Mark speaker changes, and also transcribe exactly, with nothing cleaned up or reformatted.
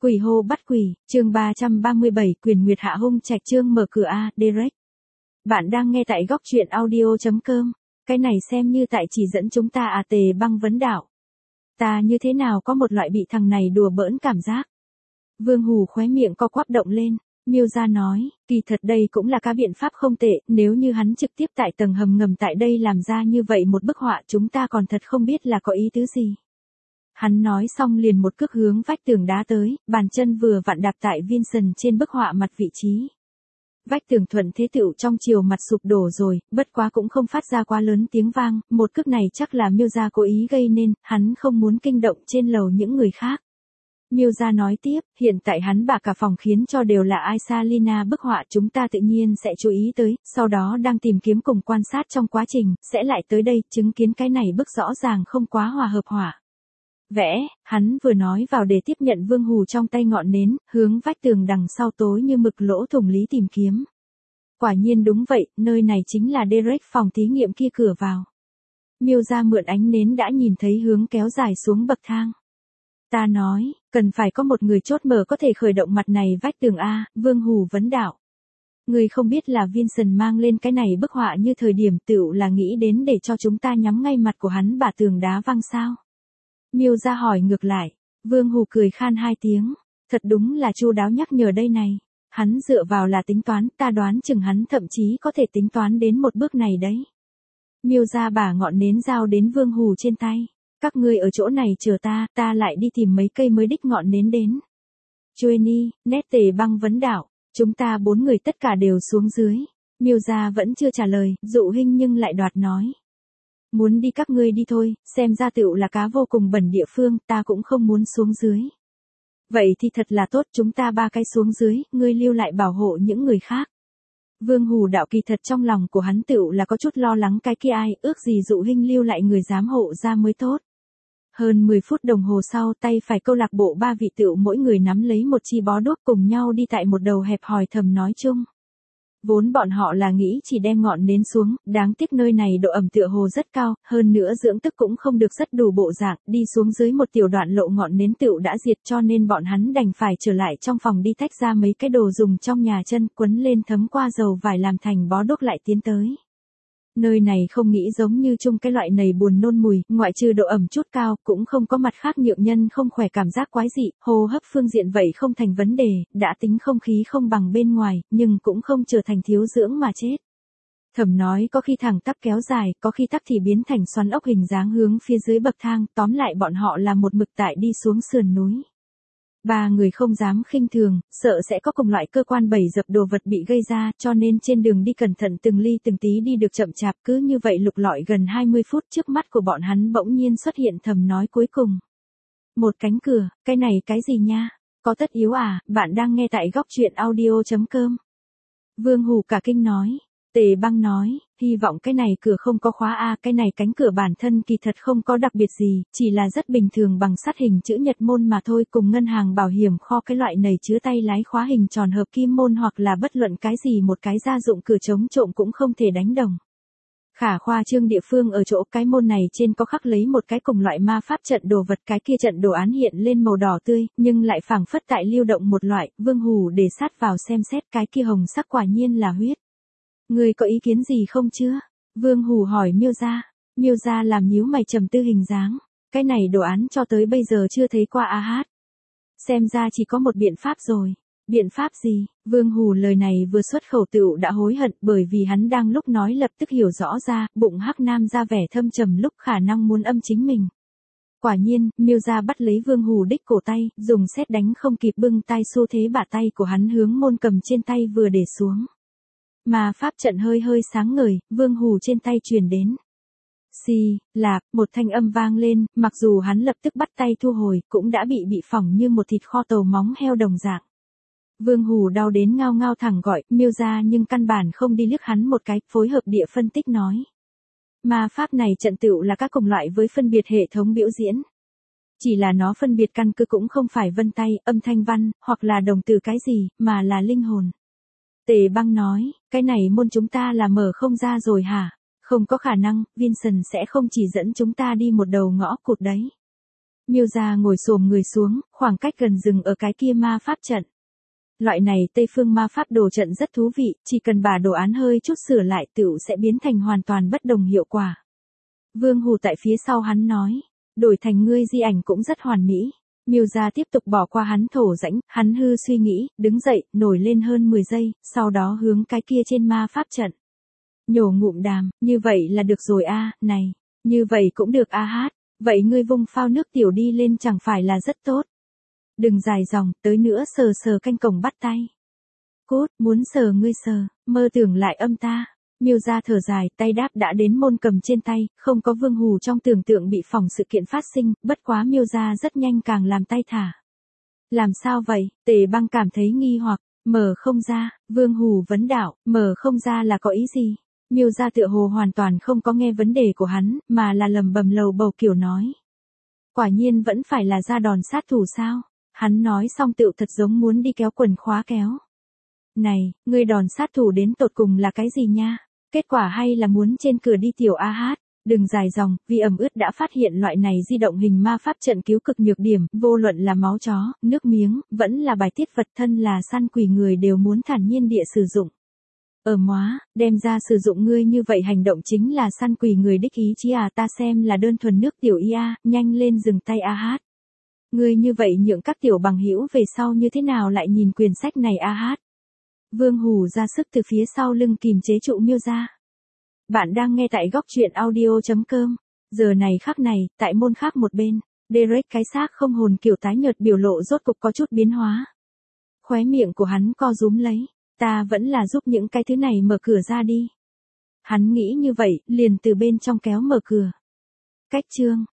Speaker 1: Quỷ hô bắt quỷ, chương ba trăm ba mươi bảy, Quyền Nguyệt hạ hung trạch chương mở cửa a, Derek. Bạn đang nghe tại góc truyện audio chấm com. Cái này xem như tại chỉ dẫn chúng ta à Tề Băng vấn đạo. Ta như thế nào có một loại bị thằng này đùa bỡn cảm giác. Vương Hù khóe miệng co quắp động lên, Miêu Gia nói, kỳ thật đây cũng là cái biện pháp không tệ, nếu như hắn trực tiếp tại tầng hầm ngầm tại đây làm ra như vậy một bức họa chúng ta còn thật không biết là có ý tứ gì. Hắn nói xong liền một cước hướng vách tường đá tới, bàn chân vừa vặn đạp tại Vincent trên bức họa mặt vị trí. Vách tường thuận thế tựu trong chiều mặt sụp đổ rồi, bất quá cũng không phát ra quá lớn tiếng vang, một cước này chắc là Miêu Gia cố ý gây nên, hắn không muốn kinh động trên lầu những người khác. Miêu Gia nói tiếp, hiện tại hắn bà cả phòng khiến cho đều là Aisalina bức họa chúng ta tự nhiên sẽ chú ý tới, sau đó đang tìm kiếm cùng quan sát trong quá trình, sẽ lại tới đây chứng kiến cái này bức rõ ràng không quá hòa hợp họa. Vẽ, hắn vừa nói vào để tiếp nhận Vương Hù trong tay ngọn nến, hướng vách tường đằng sau tối như mực lỗ thủng lý tìm kiếm. Quả nhiên đúng vậy, nơi này chính là Derek phòng thí nghiệm kia cửa vào. Miêu Gia mượn ánh nến đã nhìn thấy hướng kéo dài xuống bậc thang. Ta nói, cần phải có một người chốt mở có thể khởi động mặt này vách tường A, Vương Hù vấn đạo. Người không biết là Vincent mang lên cái này bức họa như thời điểm tựu là nghĩ đến để cho chúng ta nhắm ngay mặt của hắn bà tường đá văng sao. Miêu Gia hỏi ngược lại, Vương Hù cười khan hai tiếng, thật đúng là chu đáo nhắc nhở đây này, hắn dựa vào là tính toán, ta đoán chừng hắn thậm chí có thể tính toán đến một bước này đấy. Miêu Gia bả ngọn nến giao đến Vương Hù trên tay, các ngươi ở chỗ này chờ ta, ta lại đi tìm mấy cây mới đích ngọn nến đến. Joanie, nét Tề Băng vấn đạo, chúng ta bốn người tất cả đều xuống dưới, Miêu Gia vẫn chưa trả lời, Dụ Hinh nhưng lại đoạt nói. Muốn đi các ngươi đi thôi, xem ra tựu là cá vô cùng bẩn địa phương, ta cũng không muốn xuống dưới. Vậy thì thật là tốt, chúng ta ba cái xuống dưới, ngươi lưu lại bảo hộ những người khác. Vương Hù đạo kỳ thật trong lòng của hắn tựu là có chút lo lắng cái kia ai, ước gì Dụ Hinh lưu lại người giám hộ ra mới tốt. Hơn mười phút đồng hồ sau tay phải câu lạc bộ ba vị tựu mỗi người nắm lấy một chi bó đuốc cùng nhau đi tại một đầu hẹp hòi thầm nói chung. Vốn bọn họ là nghĩ chỉ đem ngọn nến xuống, đáng tiếc nơi này độ ẩm tựa hồ rất cao, hơn nữa dưỡng tức cũng không được rất đủ bộ dạng, đi xuống dưới một tiểu đoạn lộ ngọn nến tựu đã diệt cho nên bọn hắn đành phải trở lại trong phòng đi tách ra mấy cái đồ dùng trong nhà chân quấn lên thấm qua dầu vải làm thành bó đuốc lại tiến tới. Nơi này không nghĩ giống như chung cái loại này buồn nôn mùi, ngoại trừ độ ẩm chút cao, cũng không có mặt khác nhượng nhân không khỏe cảm giác quái dị, hô hấp phương diện vậy không thành vấn đề, đã tính không khí không bằng bên ngoài, nhưng cũng không trở thành thiếu dưỡng mà chết. Thẩm nói có khi thẳng tắp kéo dài, có khi tắc thì biến thành xoắn ốc hình dáng hướng phía dưới bậc thang, tóm lại bọn họ là một mực tại đi xuống sườn núi. Ba người không dám khinh thường, sợ sẽ có cùng loại cơ quan bẫy dập đồ vật bị gây ra, cho nên trên đường đi cẩn thận từng ly từng tí đi được chậm chạp, cứ như vậy lục lọi gần hai mươi phút trước mắt của bọn hắn bỗng nhiên xuất hiện Thầm nói cuối cùng. Một cánh cửa, cái này cái gì nha? Có tất yếu à, bạn đang nghe tại góc truyện audio chấm com. Vương Hù cả kinh nói. Tề Băng nói, hy vọng cái này cửa không có khóa a, cái này cánh cửa bản thân kỳ thật không có đặc biệt gì, chỉ là rất bình thường bằng sắt hình chữ nhật môn mà thôi, cùng ngân hàng bảo hiểm kho cái loại nầy chứa tay lái khóa hình tròn hợp kim môn hoặc là bất luận cái gì một cái gia dụng cửa chống trộm cũng không thể đánh đồng. Khả khoa trương địa phương ở chỗ cái môn này trên có khắc lấy một cái cùng loại ma pháp trận đồ vật, cái kia trận đồ án hiện lên màu đỏ tươi, nhưng lại phảng phất tại lưu động một loại, Vương Hù để sát vào xem xét cái kia hồng sắc quả nhiên là huyết. Người có ý kiến gì không chưa? Vương Hù hỏi Miêu Gia. Miêu Gia làm nhíu mày trầm tư hình dáng. Cái này đồ án cho tới bây giờ chưa thấy qua a hát. Xem ra chỉ có một biện pháp rồi. Biện pháp gì? Vương Hù lời này vừa xuất khẩu tựu đã hối hận bởi vì hắn đang lúc nói lập tức hiểu rõ ra, bụng hắc nam ra vẻ thâm trầm lúc khả năng muốn âm chính mình. Quả nhiên, Miêu Gia bắt lấy Vương Hù đích cổ tay, dùng sét đánh không kịp bưng tay xu thế bả tay của hắn hướng môn cầm trên tay vừa để xuống. Mà pháp trận hơi hơi sáng ngời, Vương Hù trên tay truyền đến. Xì, lạp, một thanh âm vang lên, mặc dù hắn lập tức bắt tay thu hồi, cũng đã bị bị phỏng như một thịt kho tàu móng heo đồng dạng. Vương Hù đau đến ngao ngao thẳng gọi, Miêu Gia nhưng căn bản không đi liếc hắn một cái, phối hợp địa phân tích nói. Mà pháp này trận tựu là các cùng loại với phân biệt hệ thống biểu diễn. Chỉ là nó phân biệt căn cứ cũng không phải vân tay, âm thanh văn, hoặc là đồng từ cái gì, mà là linh hồn. Tề Băng nói, cái này môn chúng ta là mở không ra rồi hả? Không có khả năng, Vincent sẽ không chỉ dẫn chúng ta đi một đầu ngõ cụt đấy. Miêu gia ngồi xổm người xuống, khoảng cách gần dừng ở cái kia ma pháp trận. Loại này Tây phương ma pháp đồ trận rất thú vị, chỉ cần bà đồ án hơi chút sửa lại tựu sẽ biến thành hoàn toàn bất đồng hiệu quả. Vương Hù tại phía sau hắn nói, đổi thành ngươi di ảnh cũng rất hoàn mỹ. Miêu gia tiếp tục bỏ qua hắn thổ rãnh, hắn hư suy nghĩ, đứng dậy, nổi lên hơn mười giây, sau đó hướng cái kia trên ma pháp trận. Nhổ ngụm đàm, như vậy là được rồi a, này, như vậy cũng được a hát, vậy ngươi vung phao nước tiểu đi lên chẳng phải là rất tốt. Đừng dài dòng, tới nữa sờ sờ canh cổng bắt tay. Cốt, muốn sờ ngươi sờ, mơ tưởng lại âm ta. Miêu gia thở dài, tay đáp đã đến môn cầm trên tay, không có Vương Hù trong tưởng tượng bị phỏng sự kiện phát sinh, bất quá Miêu gia rất nhanh càng làm tay thả. Làm sao vậy? Tề Băng cảm thấy nghi hoặc, mở không ra, Vương Hù vấn đạo, mở không ra là có ý gì? Miêu gia tựa hồ hoàn toàn không có nghe vấn đề của hắn, mà là lầm bầm lầu bầu kiểu nói. Quả nhiên vẫn phải là ra đòn sát thủ sao? Hắn nói xong tựu thật giống muốn đi kéo quần khóa kéo. Này, ngươi đòn sát thủ đến tột cùng là cái gì nha? Kết quả hay là muốn trên cửa đi tiểu a hát, đừng dài dòng, vì ẩm ướt đã phát hiện loại này di động hình ma pháp trận cứu cực nhược điểm, vô luận là máu chó, nước miếng, vẫn là bài tiết vật thân là săn quỷ người đều muốn thản nhiên địa sử dụng. Ở móa, đem ra sử dụng ngươi như vậy hành động chính là săn quỷ người đích ý chí à, ta xem là đơn thuần nước tiểu ia, nhanh lên dừng tay a hát. Ngươi như vậy nhượng các tiểu bằng hữu về sau như thế nào lại nhìn quyển sách này a hát. Vương Hù ra sức từ phía sau lưng kìm chế trụ Miêu gia. Bạn đang nghe tại góc truyện audio chấm com. Giờ này khắc này, tại môn khác một bên, Derek cái xác không hồn kiểu tái nhợt biểu lộ rốt cục có chút biến hóa. Khóe miệng của hắn co rúm lấy, ta vẫn là giúp những cái thứ này mở cửa ra đi. Hắn nghĩ như vậy, liền từ bên trong kéo mở cửa. Cách chương,